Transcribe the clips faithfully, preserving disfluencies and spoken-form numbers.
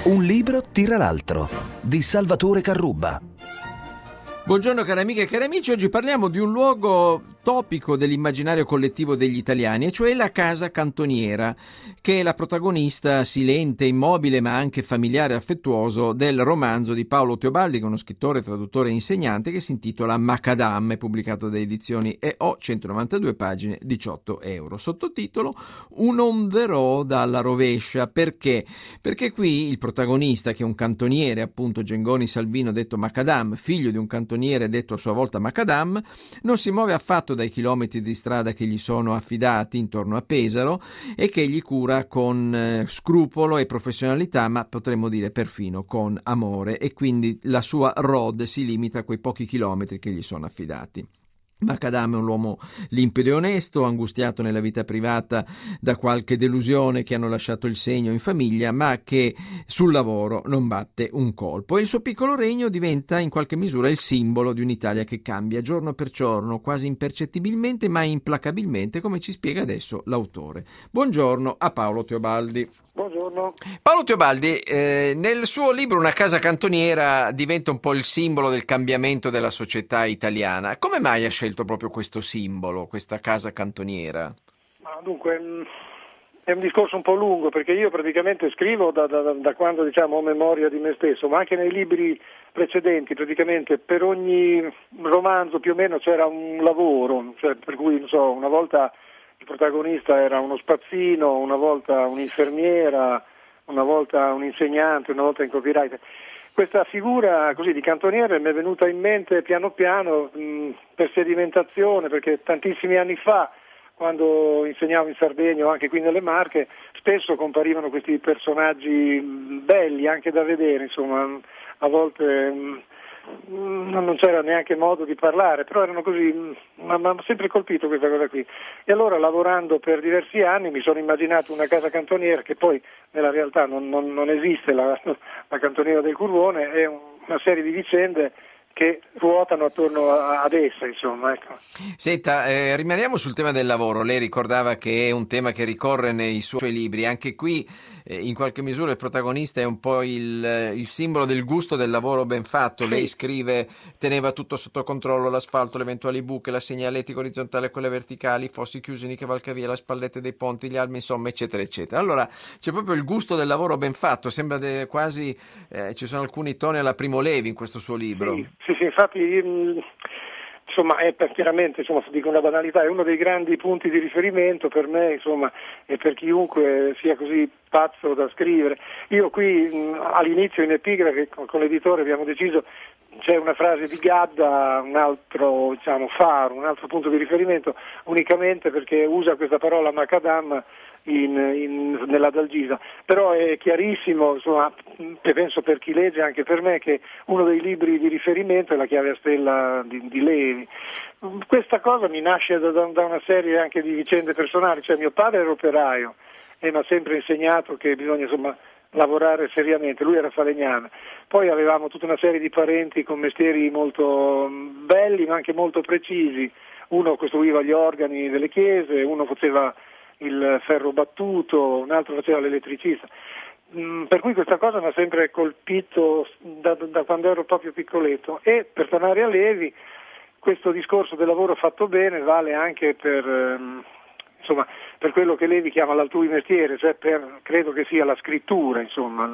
Un libro tira l'altro, di Salvatore Carrubba. Buongiorno cari amiche e cari amici, oggi parliamo di un luogo topico dell'immaginario collettivo degli italiani, e cioè la casa cantoniera, che è la protagonista silente, immobile ma anche familiare e affettuoso del romanzo di Paolo Teobaldi, che è uno scrittore, traduttore e insegnante, che si intitola Macadam, è pubblicato da edizioni E O, centonovantadue pagine, diciotto euro. Sottotitolo Un on the road alla rovescia. Perché? Perché qui il protagonista, che è un cantoniere, appunto Gengoni Salvino detto Macadam, figlio di un cantoniere detto a sua volta Macadam, non si muove affatto dai chilometri di strada che gli sono affidati intorno a Pesaro e che gli cura con eh, scrupolo e professionalità, ma potremmo dire perfino con amore, e quindi la sua road si limita a quei pochi chilometri che gli sono affidati. Macadam è un uomo limpido e onesto, angustiato nella vita privata da qualche delusione che hanno lasciato il segno in famiglia, ma che sul lavoro non batte un colpo. E il suo piccolo regno diventa in qualche misura il simbolo di un'Italia che cambia giorno per giorno, quasi impercettibilmente ma implacabilmente, come ci spiega adesso l'autore. Buongiorno a Paolo Teobaldi. Buongiorno. Paolo Teobaldi, eh, nel suo libro Una casa cantoniera diventa un po' il simbolo del cambiamento della società italiana. Come mai ha scelto proprio questo simbolo, questa casa cantoniera? Ma dunque, è un discorso un po' lungo, perché io praticamente scrivo da, da, da quando diciamo ho memoria di me stesso, ma anche nei libri precedenti, praticamente per ogni romanzo più o meno c'era un lavoro, cioè, per cui non so, una volta il protagonista era uno spazzino, una volta un'infermiera, una volta un insegnante, una volta un copywriter. Questa figura così di cantoniere mi è venuta in mente piano piano mh, per sedimentazione, perché tantissimi anni fa, quando insegnavo in Sardegna o anche qui nelle Marche, spesso comparivano questi personaggi belli anche da vedere, insomma, a volte mh, non c'era neanche modo di parlare, però erano così, mi ha sempre colpito questa cosa qui. E allora, lavorando per diversi anni, mi sono immaginato una casa cantoniera, che poi nella realtà non, non, non esiste, la, la cantoniera del Curvone, è una serie di vicende che ruotano attorno a, ad essa, insomma. Ecco. Senta, eh, rimaniamo sul tema del lavoro. Lei ricordava che è un tema che ricorre nei suoi libri. Anche qui, eh, in qualche misura, il protagonista è un po' il, il simbolo del gusto del lavoro ben fatto. Lei scrive: teneva tutto sotto controllo, l'asfalto, le eventuali buche, la segnaletica orizzontale e quelle verticali, i fossi chiusi nei cavalcavia, le spallette dei ponti, gli almi, insomma, eccetera, eccetera. Allora, c'è proprio il gusto del lavoro ben fatto. Sembra de, quasi, eh, ci sono alcuni toni alla Primo Levi in questo suo libro. Sì. Sì, sì, infatti, insomma, è per, chiaramente, insomma, dico una banalità, è uno dei grandi punti di riferimento per me, insomma, e per chiunque sia così pazzo da scrivere. Io qui mh, all'inizio in epigrafe con, con l'editore abbiamo deciso, c'è una frase di Gadda, un altro, diciamo, faro, un altro punto di riferimento, unicamente perché usa questa parola Macadam in, in, nell'Adalgisa, però è chiarissimo, insomma, penso per chi legge, anche per me, che uno dei libri di riferimento è La chiave a stella di, di Levi. Questa cosa mi nasce da, da una serie anche di vicende personali, cioè mio padre era operaio e mi ha sempre insegnato che bisogna, insomma, lavorare seriamente, lui era falegname. Poi avevamo tutta una serie di parenti con mestieri molto belli ma anche molto precisi, uno costruiva gli organi delle chiese, uno faceva il ferro battuto, un altro faceva l'elettricista, mm, per cui questa cosa mi ha sempre colpito da, da quando ero proprio piccoletto. E per tornare a Levi, questo discorso del lavoro fatto bene vale anche per, ehm, insomma, per quello che Levi chiama l'altrui mestiere, cioè per, credo che sia la scrittura, insomma.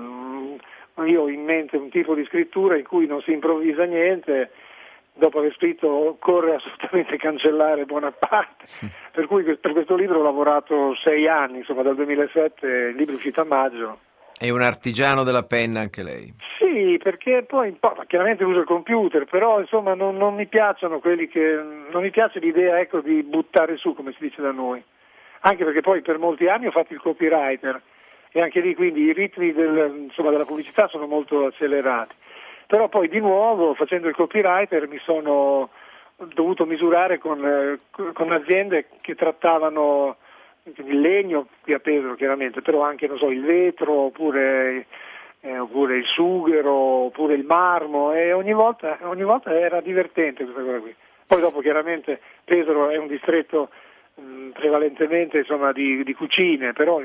Io ho in mente un tipo di scrittura in cui non si improvvisa niente. Dopo aver scritto occorre assolutamente cancellare buona parte, per cui per questo libro ho lavorato sei anni, insomma dal duemilasette, il libro è uscito a maggio. È un artigiano della penna anche lei. Sì, perché poi chiaramente uso il computer, però insomma non, non mi piacciono quelli che, non mi piace l'idea, ecco, di buttare su, come si dice da noi, anche perché poi per molti anni ho fatto il copywriter e anche lì quindi i ritmi del, insomma, della pubblicità sono molto accelerati. Però poi di nuovo, facendo il copywriter, mi sono dovuto misurare con, eh, con aziende che trattavano il legno, qui a Pesaro chiaramente, però anche, non so, il vetro, oppure, eh, oppure il sughero, oppure il marmo, e ogni volta, ogni volta era divertente questa cosa qui. Poi dopo chiaramente Pesaro è un distretto mh, prevalentemente, insomma, di, di cucine, però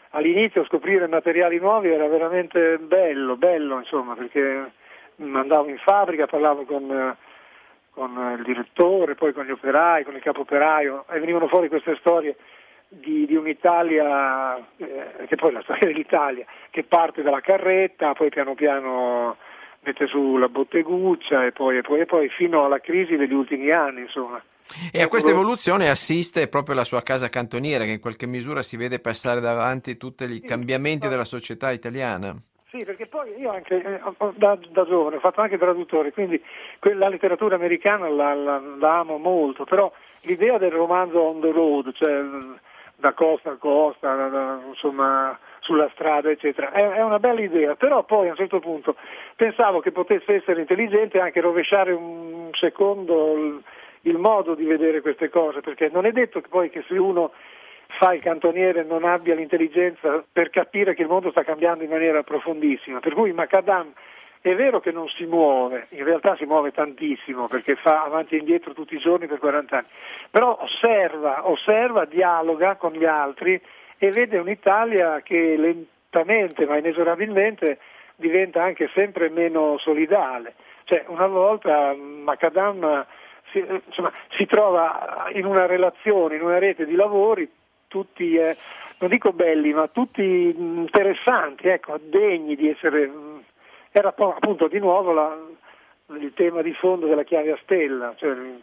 all'inizio scoprire materiali nuovi era veramente bello, bello insomma, perché andavo in fabbrica, parlavo con, con il direttore, poi con gli operai, con il capo operaio, e venivano fuori queste storie di, di un'Italia, eh, che poi è la storia dell'Italia, che parte dalla carretta, poi piano piano mette su la botteguccia e poi, e poi, e poi fino alla crisi degli ultimi anni, insomma. E a questa evoluzione assiste proprio la sua casa cantoniera, che in qualche misura si vede passare davanti tutti i cambiamenti della società italiana. Sì, perché poi io anche eh, da, da giovane ho fatto anche traduttore, quindi la letteratura americana la, la, la amo molto, però l'idea del romanzo on the road, cioè da costa a costa, da, da, insomma sulla strada eccetera, è, è una bella idea, però poi a un certo punto pensavo che potesse essere intelligente anche rovesciare un secondo il, il modo di vedere queste cose, perché non è detto che poi che se uno fa il cantoniere non abbia l'intelligenza per capire che il mondo sta cambiando in maniera profondissima, per cui Macadam è vero che non si muove, in realtà si muove tantissimo perché fa avanti e indietro tutti i giorni per quaranta anni, però osserva, osserva, dialoga con gli altri e vede un'Italia che lentamente ma inesorabilmente diventa anche sempre meno solidale. Cioè una volta Macadam si, insomma, si trova in una relazione, in una rete di lavori tutti, eh, non dico belli, ma tutti interessanti, ecco, degni di essere. Era appunto di nuovo la, il tema di fondo della chiave a stella, cioè il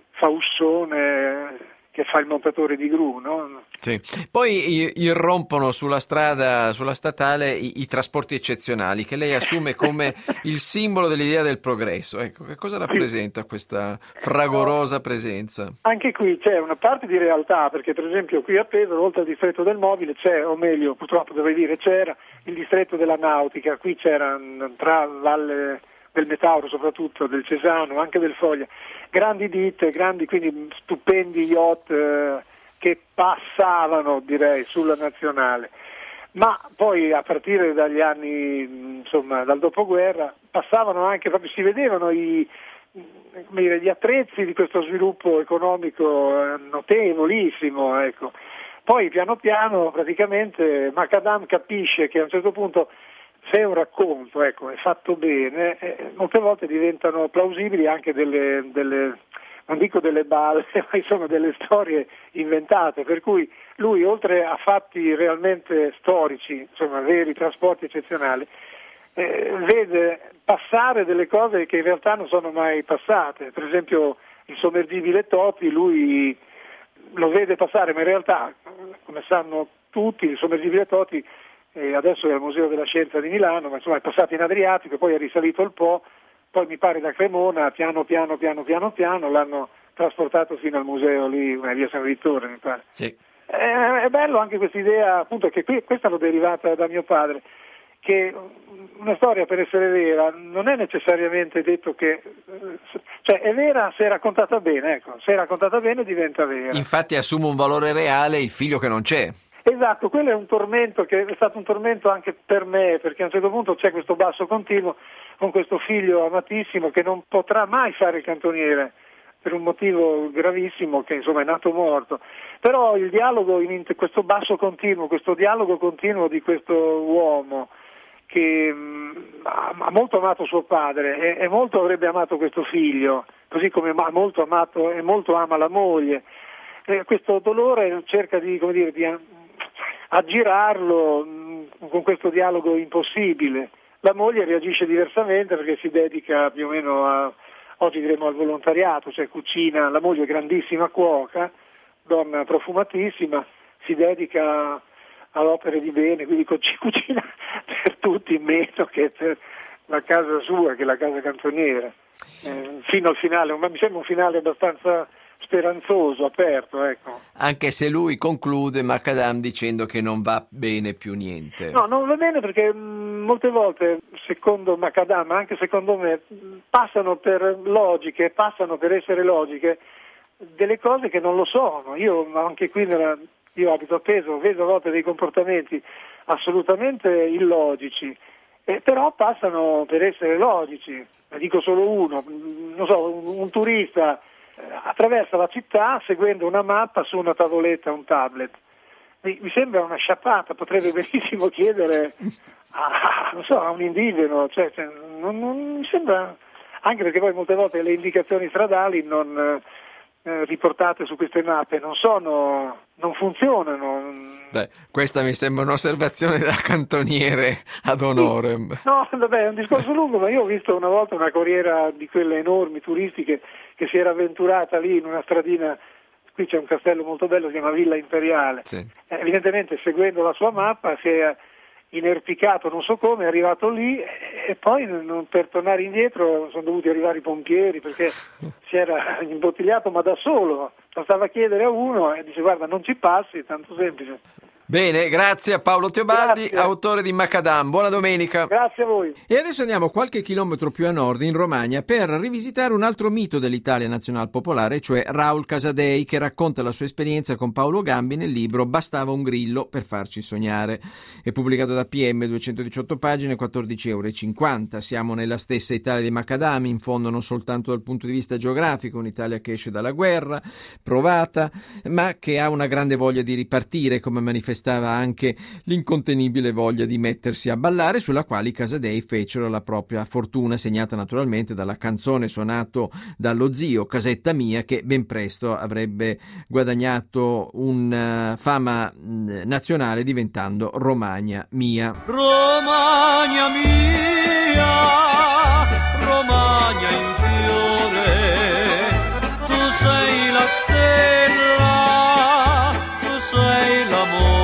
Faussone che fa il montatore di gru, no? Sì. Poi irrompono sulla strada, sulla statale, i, i trasporti eccezionali, che lei assume come il simbolo dell'idea del progresso. Ecco, che cosa rappresenta sì. questa fragorosa presenza? Anche qui c'è una parte di realtà, perché per esempio qui a Pesaro, oltre al distretto del mobile, c'è, o meglio, purtroppo dovrei dire c'era, il distretto della nautica, qui c'era tra Valle del Metauro, soprattutto del Cesano, anche del Foglia, grandi ditte, grandi, quindi stupendi yacht eh, che passavano, direi, sulla nazionale. Ma poi a partire dagli anni, insomma, dal dopoguerra, passavano anche, proprio si vedevano i, come dire, gli attrezzi di questo sviluppo economico eh, notevolissimo, ecco. Poi piano piano praticamente Macadam capisce che a un certo punto se un racconto ecco, è fatto bene, eh, molte volte diventano plausibili anche delle, delle, non dico delle balle, ma insomma delle storie inventate, per cui lui oltre a fatti realmente storici, insomma veri trasporti eccezionali, eh, vede passare delle cose che in realtà non sono mai passate. Per esempio il sommergibile Topi, lui lo vede passare, ma in realtà, come sanno tutti, il sommergibile Topi e adesso è al Museo della Scienza di Milano, ma insomma è passato in Adriatico, poi è risalito il Po, poi mi pare da Cremona, piano piano piano piano piano l'hanno trasportato fino al museo lì, una via San Vittore mi pare. Sì. È, è bello anche questa idea, appunto, che qui, questa l'ho derivata da mio padre, che una storia per essere vera non è necessariamente detto che, cioè è vera se è raccontata bene, ecco, se è raccontata bene diventa vera. Infatti assume un valore reale il figlio che non c'è. Esatto, quello è un tormento che è stato un tormento anche per me, perché a un certo punto c'è questo basso continuo con questo figlio amatissimo che non potrà mai fare il cantoniere per un motivo gravissimo, che insomma è nato morto. Però il dialogo, in questo basso continuo, questo dialogo continuo di questo uomo che mh, ha molto amato suo padre e, e molto avrebbe amato questo figlio, così come ha molto amato e molto ama la moglie. Eh, questo dolore cerca di, come dire, di aggirarlo mh, con questo dialogo impossibile. La moglie reagisce diversamente perché si dedica più o meno a, oggi diremo al volontariato, cioè cucina, la moglie è grandissima cuoca, donna profumatissima, si dedica a opere di bene, quindi cucina per tutti meno che per la casa sua, che è la casa cantoniera. Eh, fino al finale, ma mi sembra un finale abbastanza speranzoso, aperto, ecco. Anche se lui conclude Macadam dicendo che non va bene più niente. No, non va bene perché mh, molte volte, secondo Macadam, ma anche secondo me, passano per logiche, passano per essere logiche delle cose che non lo sono. Io anche qui nella, io abito a Pesaro, vedo a volte dei comportamenti assolutamente illogici, eh, però passano per essere logici. Ne dico solo uno, non so, un, un turista attraversa la città seguendo una mappa su una tavoletta, un tablet. mi, mi sembra una sciappata, potrebbe benissimo chiedere a, non so, a un indigeno, cioè, cioè, non, non mi sembra, anche perché poi molte volte le indicazioni stradali non eh, riportate su queste mappe non sono, non funzionano. Beh, questa mi sembra un'osservazione da cantoniere ad honorem. Sì. No, vabbè, è un discorso lungo, ma io ho visto una volta una corriera di quelle enormi turistiche che si era avventurata lì in una stradina, qui c'è un castello molto bello, si chiama Villa Imperiale. Sì. Eh, evidentemente seguendo la sua mappa si è inerpicato, non so come, è arrivato lì e poi non, per tornare indietro sono dovuti arrivare i pompieri perché si era imbottigliato, ma da solo. Bastava chiedere a uno e dice guarda non ci passi, tanto semplice. Bene, grazie a Paolo Teobaldi, Grazie. autore di Macadam. Buona domenica. Grazie a voi. E adesso andiamo qualche chilometro più a nord, in Romagna, per rivisitare un altro mito dell'Italia nazionalpopolare, cioè Raul Casadei, che racconta la sua esperienza con Paolo Gambi nel libro Bastava un grillo per farci sognare. È pubblicato da P M, duecentodiciotto pagine, quattordici virgola cinquanta euro. Siamo nella stessa Italia di Macadam, in fondo non soltanto dal punto di vista geografico, un'Italia che esce dalla guerra, provata, ma che ha una grande voglia di ripartire, come manifestava anche l'incontenibile voglia di mettersi a ballare, sulla quale i Casadei fecero la propria fortuna, segnata naturalmente dalla canzone suonato dallo zio Casetta Mia, che ben presto avrebbe guadagnato una fama nazionale diventando Romagna Mia. Romagna mia, Romagna in fiore, tu sei la stella, tu sei l'amore.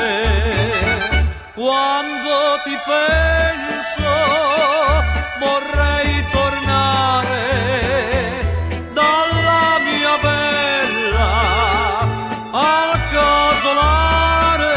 Quando ti penso vorrei tornare dalla mia bella al casolare.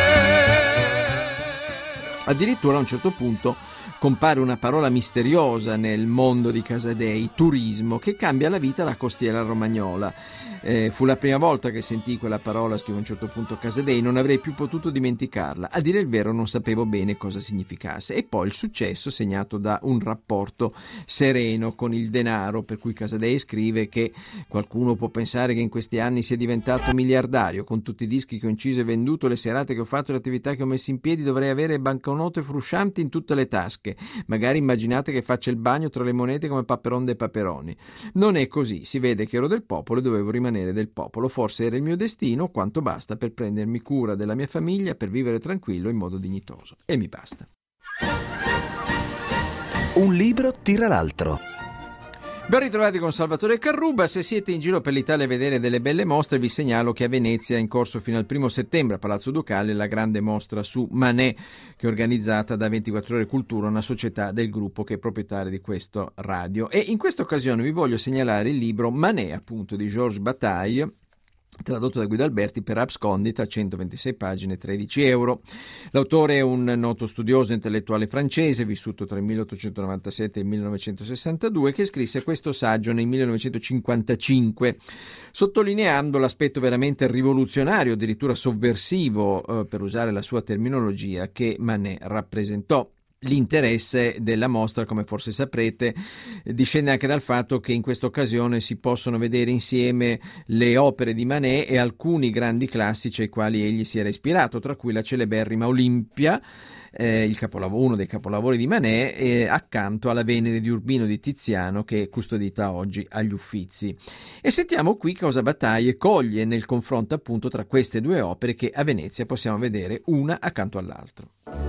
Addirittura a un certo punto compare una parola misteriosa nel mondo di Casadei, turismo, che cambia la vita alla costiera romagnola. Eh, fu la prima volta che sentii quella parola, scrive a un certo punto Casadei, non avrei più potuto dimenticarla. A dire il vero non sapevo bene cosa significasse. E poi il successo segnato da un rapporto sereno con il denaro, per cui Casadei scrive che qualcuno può pensare che in questi anni sia diventato miliardario, con tutti i dischi che ho inciso e venduto, le serate che ho fatto, le attività che ho messo in piedi, dovrei avere banconote fruscianti in tutte le tasche. Magari immaginate che faccia il bagno tra le monete come Paperon dei Paperoni. Non è così, si vede che ero del popolo e dovevo rimanere del popolo. Forse era il mio destino, quanto basta per prendermi cura della mia famiglia, per vivere tranquillo in modo dignitoso. E mi basta. Un libro tira l'altro. Ben ritrovati con Salvatore Carruba. Se siete in giro per l'Italia a vedere delle belle mostre, vi segnalo che a Venezia è in corso fino al primo settembre a Palazzo Ducale la grande mostra su Manet, che è organizzata da ventiquattro ore Cultura, una società del gruppo che è proprietaria di questo radio. E in questa occasione vi voglio segnalare il libro Manet, appunto, di Georges Bataille, tradotto da Guido Alberti per Abscondita, centoventisei pagine, tredici euro. L'autore è un noto studioso intellettuale francese, vissuto tra il milleottocentonovantasette e il millenovecentosessantadue, che scrisse questo saggio nel millenovecentocinquantacinque, sottolineando l'aspetto veramente rivoluzionario, addirittura sovversivo, eh, per usare la sua terminologia, che Manet rappresentò. L'interesse della mostra, come forse saprete, discende anche dal fatto che in questa occasione si possono vedere insieme le opere di Manet e alcuni grandi classici ai quali egli si era ispirato, tra cui la celeberrima Olimpia, eh, il capolavoro, uno dei capolavori di Manet, eh, accanto alla Venere di Urbino di Tiziano, che è custodita oggi agli Uffizi. E sentiamo qui cosa Bataille coglie nel confronto appunto tra queste due opere che a Venezia possiamo vedere una accanto all'altra.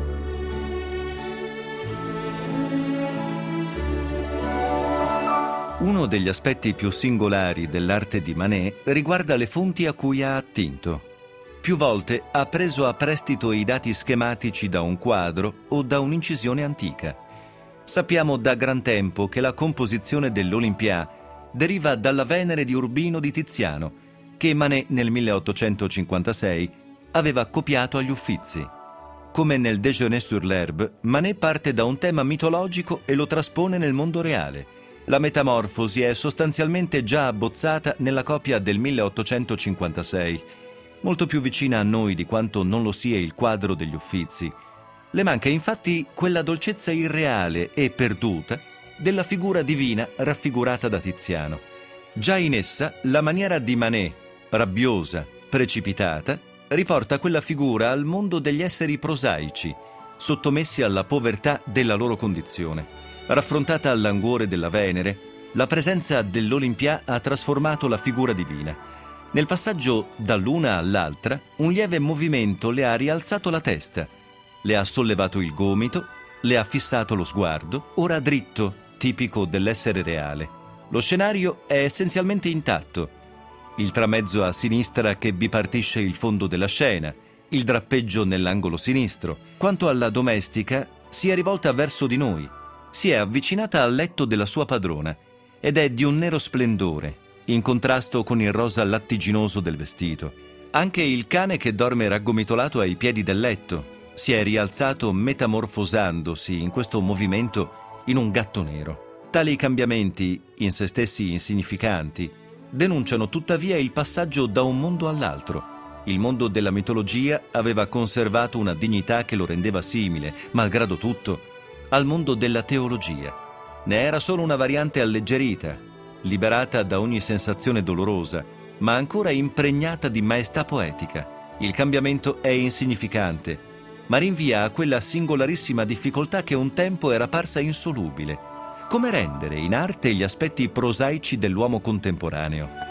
Uno degli aspetti più singolari dell'arte di Manet riguarda le fonti a cui ha attinto. Più volte ha preso a prestito i dati schematici da un quadro o da un'incisione antica. Sappiamo da gran tempo che la composizione dell'Olimpia deriva dalla Venere di Urbino di Tiziano, che Manet nel milleottocentocinquantasei aveva copiato agli Uffizi. Come nel Déjeuner sur l'herbe, Manet parte da un tema mitologico e lo traspone nel mondo reale. La metamorfosi è sostanzialmente già abbozzata nella copia del milleottocentocinquantasei, molto più vicina a noi di quanto non lo sia il quadro degli Uffizi. Le manca infatti quella dolcezza irreale e perduta della figura divina raffigurata da Tiziano. Già in essa la maniera di Manet, rabbiosa, precipitata, riporta quella figura al mondo degli esseri prosaici, sottomessi alla povertà della loro condizione. Raffrontata al languore della Venere, la presenza dell'Olimpia ha trasformato la figura divina. Nel passaggio dall'una all'altra, un lieve movimento le ha rialzato la testa, le ha sollevato il gomito, le ha fissato lo sguardo, ora dritto, tipico dell'essere reale. Lo scenario è essenzialmente intatto. Il tramezzo a sinistra che bipartisce il fondo della scena, il drappeggio nell'angolo sinistro. Quanto alla domestica, si è rivolta verso di noi, si è avvicinata al letto della sua padrona ed è di un nero splendore, in contrasto con il rosa lattiginoso del vestito. Anche il cane che dorme raggomitolato ai piedi del letto si è rialzato metamorfosandosi in questo movimento in un gatto nero. Tali cambiamenti, in se stessi insignificanti, denunciano tuttavia il passaggio da un mondo all'altro. Il mondo della mitologia aveva conservato una dignità che lo rendeva simile, malgrado tutto, al mondo della teologia. Ne era solo una variante alleggerita, liberata da ogni sensazione dolorosa, ma ancora impregnata di maestà poetica. Il cambiamento è insignificante, ma rinvia a quella singolarissima difficoltà che un tempo era parsa insolubile. Come rendere in arte gli aspetti prosaici dell'uomo contemporaneo?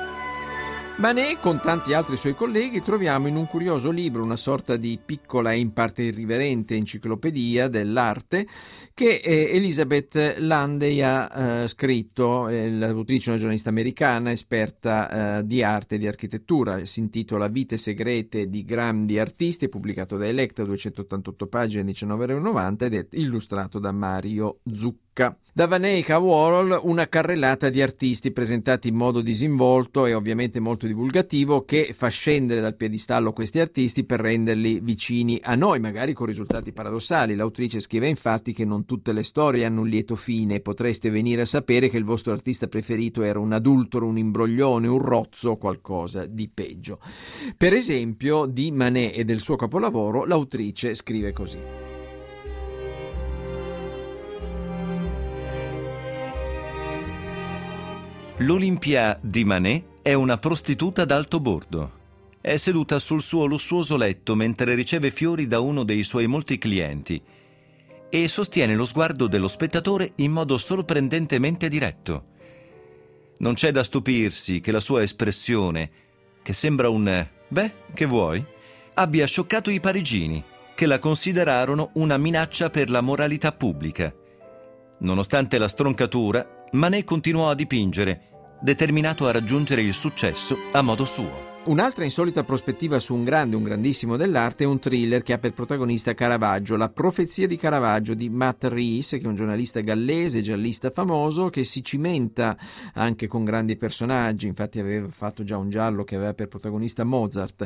Manet, con tanti altri suoi colleghi, troviamo in un curioso libro una sorta di piccola e in parte irriverente enciclopedia dell'arte che eh, Elizabeth Landey ha eh, scritto, eh, l'autrice è una giornalista americana esperta eh, di arte e di architettura. Si intitola Vite segrete di grandi artisti, è pubblicato da Electra, duecentottantotto pagine, diciannove virgola novanta ed è illustrato da Mario Zucca. Da Van Eyck a Warhol, una carrellata di artisti presentati in modo disinvolto e ovviamente molto divulgativo, che fa scendere dal piedistallo questi artisti per renderli vicini a noi, magari con risultati paradossali. L'autrice scrive infatti che non tutte le storie hanno un lieto fine e potreste venire a sapere che il vostro artista preferito era un adultero, un imbroglione, un rozzo o qualcosa di peggio. Per esempio, di Manet e del suo capolavoro, l'autrice scrive così. L'Olimpia di Manet è una prostituta d'alto bordo. È seduta sul suo lussuoso letto mentre riceve fiori da uno dei suoi molti clienti e sostiene lo sguardo dello spettatore in modo sorprendentemente diretto. Non c'è da stupirsi che la sua espressione, che sembra un «beh, che vuoi?», abbia scioccato i parigini, che la considerarono una minaccia per la moralità pubblica. Nonostante la stroncatura, Manet continuò a dipingere, determinato a raggiungere il successo a modo suo. Un'altra insolita prospettiva su un grande, un grandissimo dell'arte è un thriller che ha per protagonista Caravaggio, La profezia di Caravaggio di Matt Rees, che è un giornalista gallese, giallista famoso, che si cimenta anche con grandi personaggi. Infatti aveva fatto già un giallo che aveva per protagonista Mozart.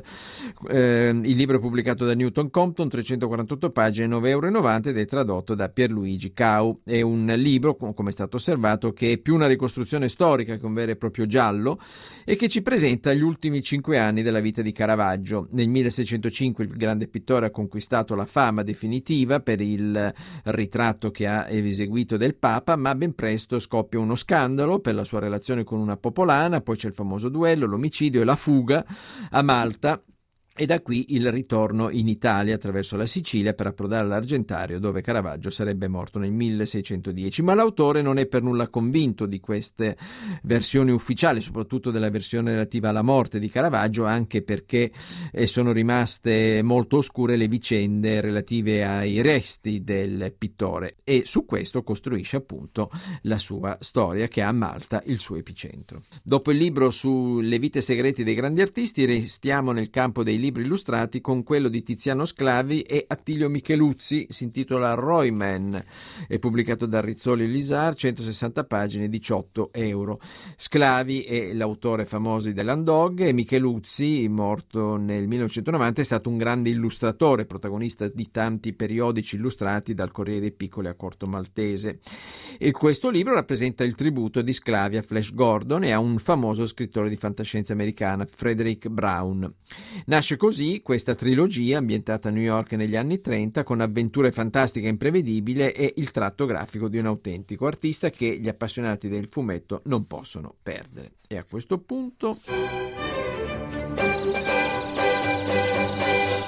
Eh, il libro è pubblicato da Newton Compton, trecentoquarantotto pagine, nove virgola novanta ed è tradotto da Pierluigi Cau. È un libro, come è stato osservato, che è più una ricostruzione storica che un vero e proprio giallo e che ci presenta gli ultimi cinque anni della vita di Caravaggio. Nel milleseicentocinque il grande pittore ha conquistato la fama definitiva per il ritratto che ha eseguito del Papa, ma ben presto scoppia uno scandalo per la sua relazione con una popolana, poi c'è il famoso duello, l'omicidio e la fuga a Malta. E da qui il ritorno in Italia attraverso la Sicilia per approdare all'Argentario, dove Caravaggio sarebbe morto nel milleseicentodieci. Ma l'autore non è per nulla convinto di queste versioni ufficiali, soprattutto della versione relativa alla morte di Caravaggio, anche perché sono rimaste molto oscure le vicende relative ai resti del pittore, e su questo costruisce appunto la sua storia, che ha a Malta il suo epicentro. Dopo il libro sulle vite segrete dei grandi artisti, restiamo nel campo dei libri illustrati con quello di Tiziano Sclavi e Attilio Micheluzzi. Si intitola Royman, è pubblicato da Rizzoli e Lisar, centosessanta pagine, diciotto euro. Sclavi è l'autore famoso di The Land Dog e Micheluzzi, morto nel millenovecentonovanta, è stato un grande illustratore, protagonista di tanti periodici illustrati dal Corriere dei Piccoli a Corto Maltese. E questo libro rappresenta il tributo di Sclavi a Flash Gordon e a un famoso scrittore di fantascienza americana, Frederick Brown. Nasce così questa trilogia ambientata a New York negli anni trenta, con avventure fantastiche e imprevedibili e il tratto grafico di un autentico artista che gli appassionati del fumetto non possono perdere. E a questo punto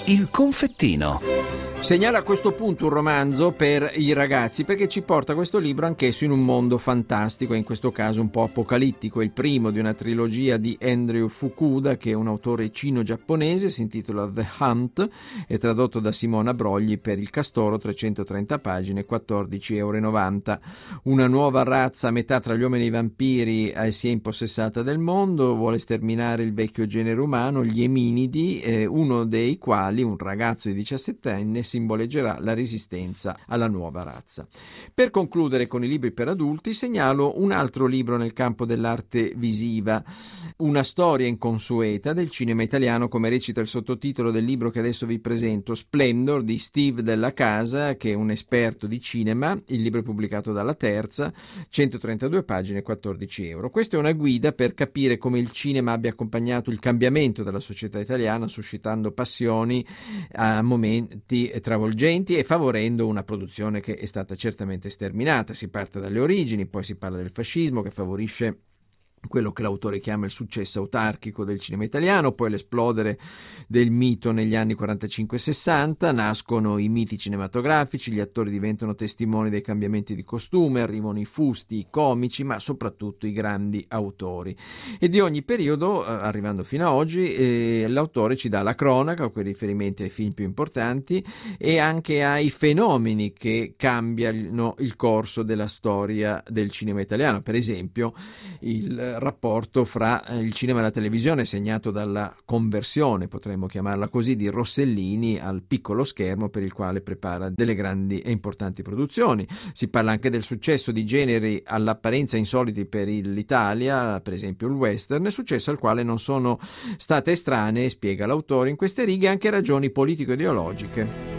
Il confettino. Segnala a questo punto un romanzo per i ragazzi, perché ci porta questo libro anch'esso in un mondo fantastico, e in questo caso un po' apocalittico. È il primo di una trilogia di Andrew Fukuda, che è un autore cino-giapponese, si intitola The Hunt, è tradotto da Simona Brogli per Il Castoro, trecentotrenta pagine, quattordici euro e novanta. Una nuova razza a metà tra gli uomini e i vampiri eh, si è impossessata del mondo, vuole sterminare il vecchio genere umano, gli eminidi, eh, uno dei quali, un ragazzo di diciassettenne, simboleggerà la resistenza alla nuova razza. Per concludere con i libri per adulti, segnalo un altro libro nel campo dell'arte visiva, una storia inconsueta del cinema italiano, come recita il sottotitolo del libro che adesso vi presento, Splendor di Steve Della Casa, che è un esperto di cinema. Il libro è pubblicato dalla Terza, centotrentadue pagine, quattordici euro. Questa è una guida per capire come il cinema abbia accompagnato il cambiamento della società italiana, suscitando passioni a momenti travolgenti e favorendo una produzione che è stata certamente sterminata. Si parte dalle origini, poi si parla del fascismo che favorisce quello che l'autore chiama il successo autarchico del cinema italiano, poi l'esplodere del mito negli anni quarantacinque sessanta, nascono i miti cinematografici, gli attori diventano testimoni dei cambiamenti di costume, arrivano i fusti, i comici, ma soprattutto i grandi autori. E di ogni periodo, arrivando fino a oggi, eh, l'autore ci dà la cronaca, con riferimenti ai film più importanti e anche ai fenomeni che cambiano il corso della storia del cinema italiano. Per esempio, il rapporto fra il cinema e la televisione, segnato dalla conversione, potremmo chiamarla così, di Rossellini al piccolo schermo, per il quale prepara delle grandi e importanti produzioni. Si parla anche del successo di generi all'apparenza insoliti per l'Italia, per esempio il western, successo al quale non sono state estranee, spiega l'autore in queste righe, anche ragioni politico-ideologiche.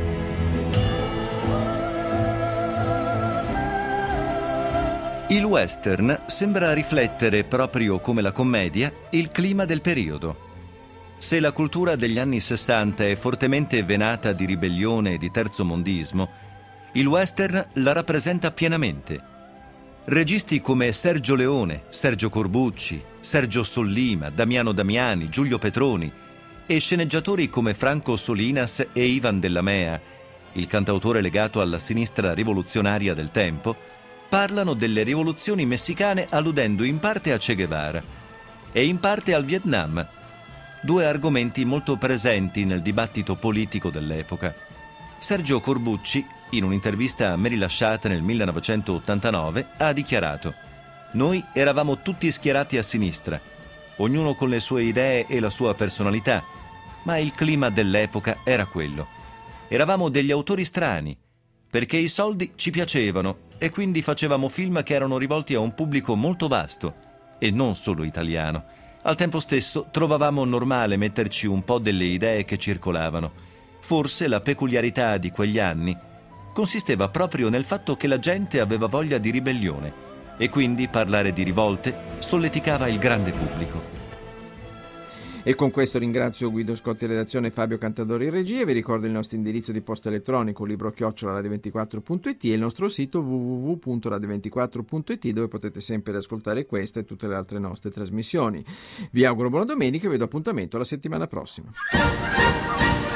Il western sembra riflettere, proprio come la commedia, il clima del periodo. Se la cultura degli anni sessanta è fortemente venata di ribellione e di terzomondismo, il western la rappresenta pienamente. Registi come Sergio Leone, Sergio Corbucci, Sergio Sollima, Damiano Damiani, Giulio Petroni e sceneggiatori come Franco Solinas e Ivan Della Mea, il cantautore legato alla sinistra rivoluzionaria del tempo, parlano delle rivoluzioni messicane alludendo in parte a Che Guevara e in parte al Vietnam, due argomenti molto presenti nel dibattito politico dell'epoca. Sergio Corbucci, in un'intervista a Mary Lasciate nel millenovecentottantanove, ha dichiarato: «Noi eravamo tutti schierati a sinistra, ognuno con le sue idee e la sua personalità, ma il clima dell'epoca era quello. Eravamo degli autori strani, perché i soldi ci piacevano e quindi facevamo film che erano rivolti a un pubblico molto vasto e non solo italiano. Al tempo stesso trovavamo normale metterci un po' delle idee che circolavano. Forse la peculiarità di quegli anni consisteva proprio nel fatto che la gente aveva voglia di ribellione e quindi parlare di rivolte solleticava il grande pubblico». E con questo ringrazio Guido Scotti in redazione e Fabio Cantadori in regia. Vi ricordo il nostro indirizzo di posta elettronico libro chiocciola radio ventiquattro punto it e il nostro sito w w w punto radio ventiquattro punto it, dove potete sempre ascoltare questa e tutte le altre nostre trasmissioni. Vi auguro buona domenica e vi do appuntamento la settimana prossima.